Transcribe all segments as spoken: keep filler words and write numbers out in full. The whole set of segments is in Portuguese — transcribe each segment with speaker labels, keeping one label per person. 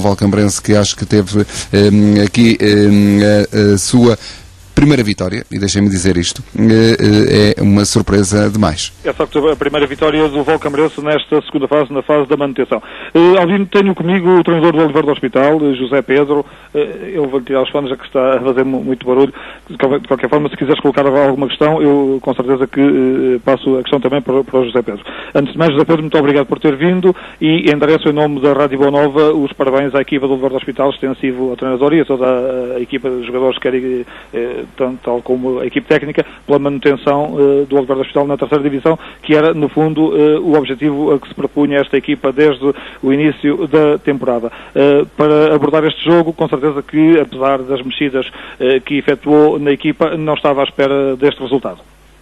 Speaker 1: valcambrense que acho que teve um, aqui um, a, a sua primeira vitória, e deixem-me dizer isto, é uma surpresa demais.
Speaker 2: É só que a primeira vitória do Valcambrense nesta segunda fase, na fase da manutenção. Uh, Albino, tenho comigo o treinador do Oliveira do Hospital, José Pedro. Uh, eu vou tirar os fones, já que está a fazer muito barulho. De qualquer forma, se quiseres colocar alguma questão, eu com certeza que uh, passo a questão também para, para o José Pedro. Antes de mais, José Pedro, muito obrigado por ter vindo e endereço em nome da Rádio Boa Nova os parabéns à equipa do Oliveira do Hospital, extensivo ao treinador e a toda a, a equipa de jogadores que querem, uh, tanto, tal como a equipe técnica, pela manutenção uh, do Oliveira do Hospital na terceira divisão, que era, no fundo, uh, o objetivo a que se propunha esta equipa desde o início da temporada. Uh, para abordar este jogo, com certeza que, apesar das mexidas uh, que efetuou na equipa, não estava à espera deste resultado.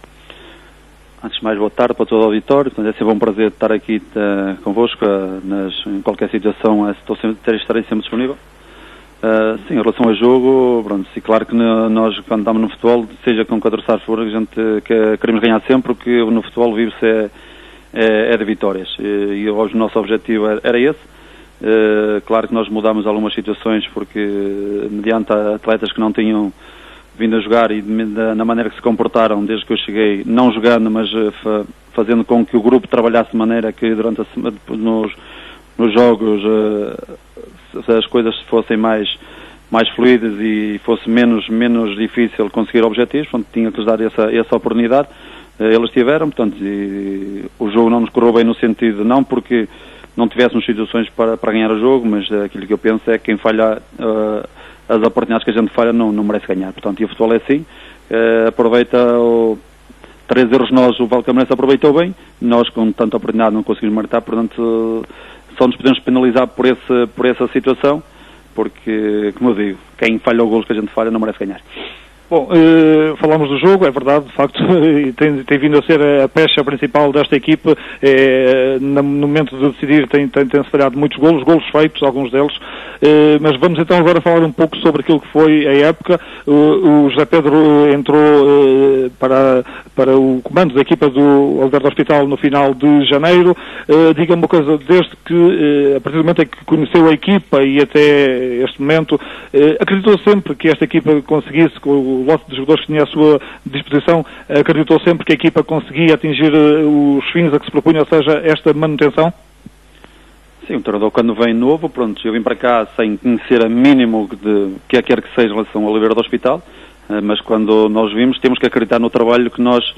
Speaker 3: Antes de mais, boa tarde para todo o auditório. Portanto, é sempre um prazer estar aqui uh, convosco, uh, nas, em qualquer situação, uh, estou sempre, estarei sempre disponível. Uh, sim, em relação ao jogo, pronto, sim, claro que no, nós, quando estamos no futebol, seja com que adversário for, a gente que, queremos ganhar sempre, porque no futebol vive-se é, é, é de vitórias. E, e o nosso objetivo era, era esse. Uh, claro que nós mudámos algumas situações, porque, mediante atletas que não tinham vindo a jogar e da, na maneira que se comportaram desde que eu cheguei, não jogando, mas uh, fa, fazendo com que o grupo trabalhasse de maneira que durante a semana, nos, nos jogos, uh, se as coisas fossem mais, mais fluidas e fosse menos, menos difícil conseguir objetivos, portanto, tinha que lhes dar essa, essa oportunidade. Uh, eles tiveram, portanto, e o jogo não nos correu bem no sentido, não porque não tivéssemos situações para, para ganhar o jogo, mas uh, aquilo que eu penso é que quem falha, uh, as oportunidades que a gente falha não, não merece ganhar. Portanto, e o futebol é assim, uh, aproveita o, três erros nós, o Valcambrense aproveitou bem, nós com tanta oportunidade não conseguimos marcar, portanto, uh, só nos podemos penalizar por, esse, por essa situação, porque, como eu digo, quem falha o golo que a gente falha não merece ganhar.
Speaker 2: Bom, eh, falamos do jogo, é verdade, de facto, tem, tem vindo a ser a pecha principal desta equipe, eh, no momento de decidir tem, tem, tem-se falhado muitos golos, golos feitos, alguns deles, eh, mas vamos então agora falar um pouco sobre aquilo que foi a época. O, o José Pedro entrou eh, para, para o comando da equipa do Oliveira do Hospital no final de janeiro. Eh, diga-me uma coisa, desde que, eh, a partir do momento em que conheceu a equipa e até este momento, eh, acreditou sempre que esta equipa conseguisse, com o o lote de jogadores que tinha à sua disposição, acreditou sempre que a equipa conseguia atingir uh, os fins a que se propunha, ou seja, esta manutenção?
Speaker 3: Sim, o treinador quando vem novo, pronto, eu vim para cá sem conhecer a mínimo de que quer que seja em relação ao Oliveira do Hospital, uh, mas quando nós vimos, temos que acreditar no trabalho que nós,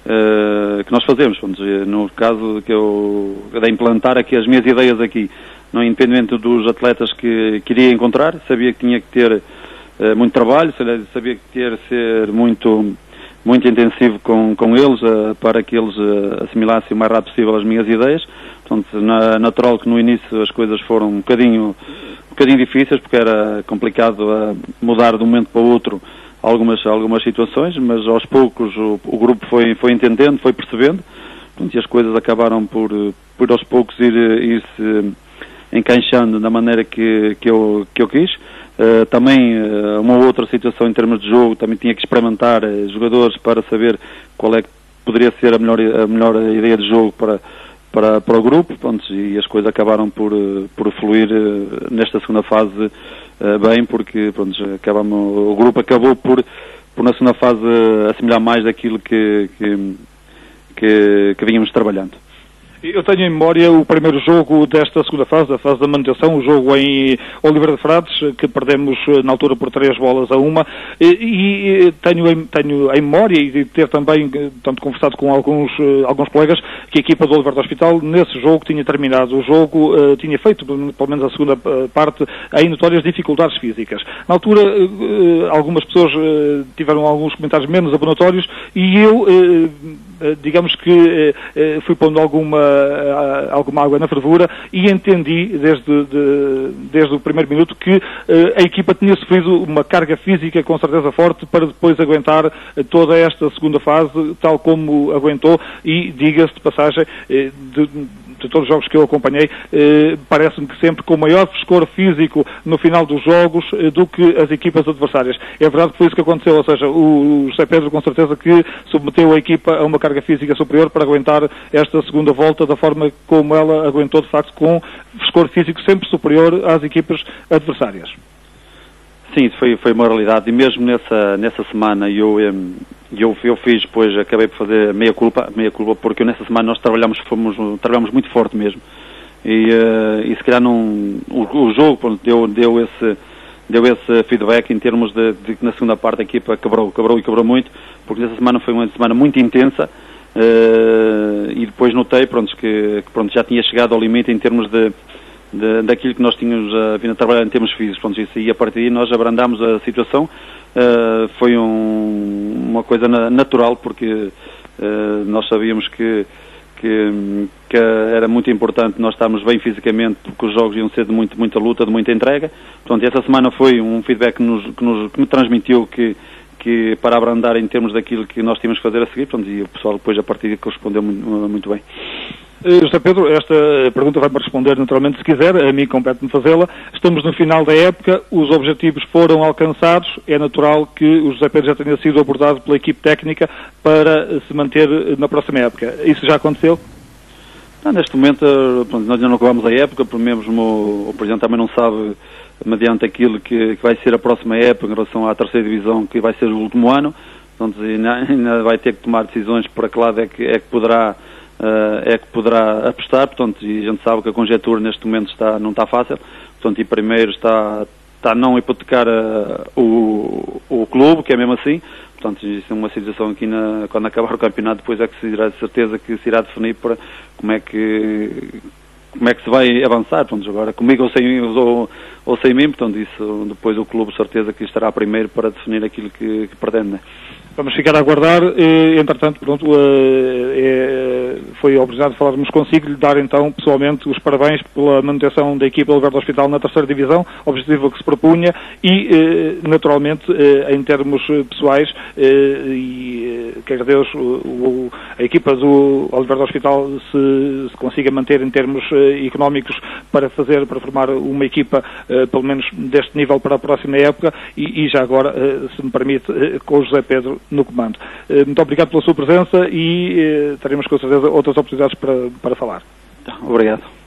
Speaker 3: uh, que nós fazemos. Pronto, no caso que eu, de implantar aqui as minhas ideias aqui, não independente dos atletas que queria encontrar, sabia que tinha que ter Uh, muito trabalho, sabia que ter ser muito, muito intensivo com, com eles, uh, para que eles uh, assimilassem o mais rápido possível as minhas ideias. Portanto, na, natural que no início as coisas foram um bocadinho, um bocadinho difíceis, porque era complicado uh, mudar de um momento para o outro algumas, algumas situações, mas aos poucos o, o grupo foi, foi entendendo, foi percebendo, portanto, e as coisas acabaram por, por aos poucos ir, ir se encaixando da maneira que, que, eu, que eu quis. Uh, também uh, uma outra situação em termos de jogo, também tinha que experimentar uh, jogadores para saber qual é que poderia ser a melhor, a melhor ideia de jogo para, para, para o grupo, pronto, e as coisas acabaram por, uh, por fluir uh, nesta segunda fase uh, bem, porque pronto, acabamos, o grupo acabou por, por na segunda fase uh, assimilar mais daquilo que, que, que, que vínhamos trabalhando.
Speaker 2: Eu tenho em memória o primeiro jogo desta segunda fase, a fase da manutenção, o jogo em Oliveira de Frades, que perdemos na altura por três bolas a uma, e, e tenho, em, tenho em memória, e de ter também, tanto conversado com alguns, alguns colegas, que a equipa do Oliveira do Hospital, nesse jogo, tinha terminado o jogo, uh, tinha feito, pelo menos a segunda parte, em notórias dificuldades físicas. Na altura, uh, algumas pessoas uh, tiveram alguns comentários menos abonatórios, e eu, uh, digamos que uh, fui pondo alguma alguma água na fervura e entendi desde, de, desde o primeiro minuto que uh, a equipa tinha sofrido uma carga física com certeza forte para depois aguentar uh, toda esta segunda fase tal como aguentou, e diga-se de passagem, uh, de, de todos os jogos que eu acompanhei, eh, parece-me que sempre com maior frescor físico no final dos jogos eh, do que as equipas adversárias. É verdade que foi isso que aconteceu, ou seja, o, o José Pedro com certeza que submeteu a equipa a uma carga física superior para aguentar esta segunda volta da forma como ela aguentou, de facto, com frescor físico sempre superior às equipas adversárias.
Speaker 3: Sim, foi, foi uma realidade, e mesmo nessa, nessa semana eu, eu, eu fiz, depois acabei por fazer meia culpa, meia culpa, porque nessa semana nós trabalhamos, fomos, trabalhamos muito forte mesmo, e, uh, e se calhar não, o, o jogo pronto, deu, deu, esse, deu esse feedback em termos de, de que na segunda parte a equipa quebrou, quebrou e quebrou muito, porque nessa semana foi uma semana muito intensa, uh, e depois notei pronto, que, que pronto, já tinha chegado ao limite em termos de De, daquilo que nós tínhamos uh, vindo a trabalhar em termos físicos, pronto, isso, e a partir daí nós abrandámos a situação. Uh, foi um, uma coisa na, natural, porque uh, nós sabíamos que, que, que era muito importante nós estarmos bem fisicamente, porque os jogos iam ser de muito, muita luta, de muita entrega. Portanto, essa semana foi um feedback que, nos, que, nos, que me transmitiu que, que para abrandar em termos daquilo que nós tínhamos que fazer a seguir, portanto, e o pessoal depois a partir daí correspondeu muito, muito bem.
Speaker 2: José Pedro, esta pergunta vai-me responder naturalmente se quiser, a mim compete-me fazê-la. Estamos no final da época, os objetivos foram alcançados, é natural que o José Pedro já tenha sido abordado pela equipe técnica para se manter na próxima época. Isso já aconteceu?
Speaker 3: Não, neste momento, pronto, nós ainda não acabamos a época, porque mesmo o, o Presidente também não sabe, mediante aquilo que, que vai ser a próxima época em relação à terceira divisão, que vai ser o último ano, portanto, ainda, ainda vai ter que tomar decisões para que lado é que, é que poderá Uh, é que poderá apostar, portanto, e a gente sabe que a conjectura neste momento está, não está fácil, portanto, e primeiro está, está a não hipotecar uh, o, o clube, que é mesmo assim, portanto, isso é uma situação aqui, na, quando acabar o campeonato, depois é que se irá de certeza que se irá definir para como é que, como é que se vai avançar, portanto, agora comigo ou sem, ou, ou sem mim, portanto, isso depois o clube, certeza que estará primeiro para definir aquilo que, que pretende, né?
Speaker 2: Vamos ficar a aguardar, e, entretanto, pronto, é, foi obrigado a falarmos consigo, lhe dar então pessoalmente os parabéns pela manutenção da equipa Oliveira do Hospital na terceira divisão, objetivo que se propunha, e naturalmente em termos pessoais, e quer Deus o, a equipa do Oliveira do Hospital se, se consiga manter em termos económicos para fazer, para formar uma equipa pelo menos deste nível para a próxima época, e, e já agora, se me permite, com o José Pedro no comando. Muito obrigado pela sua presença e teremos com certeza outras oportunidades para, para falar.
Speaker 3: Obrigado.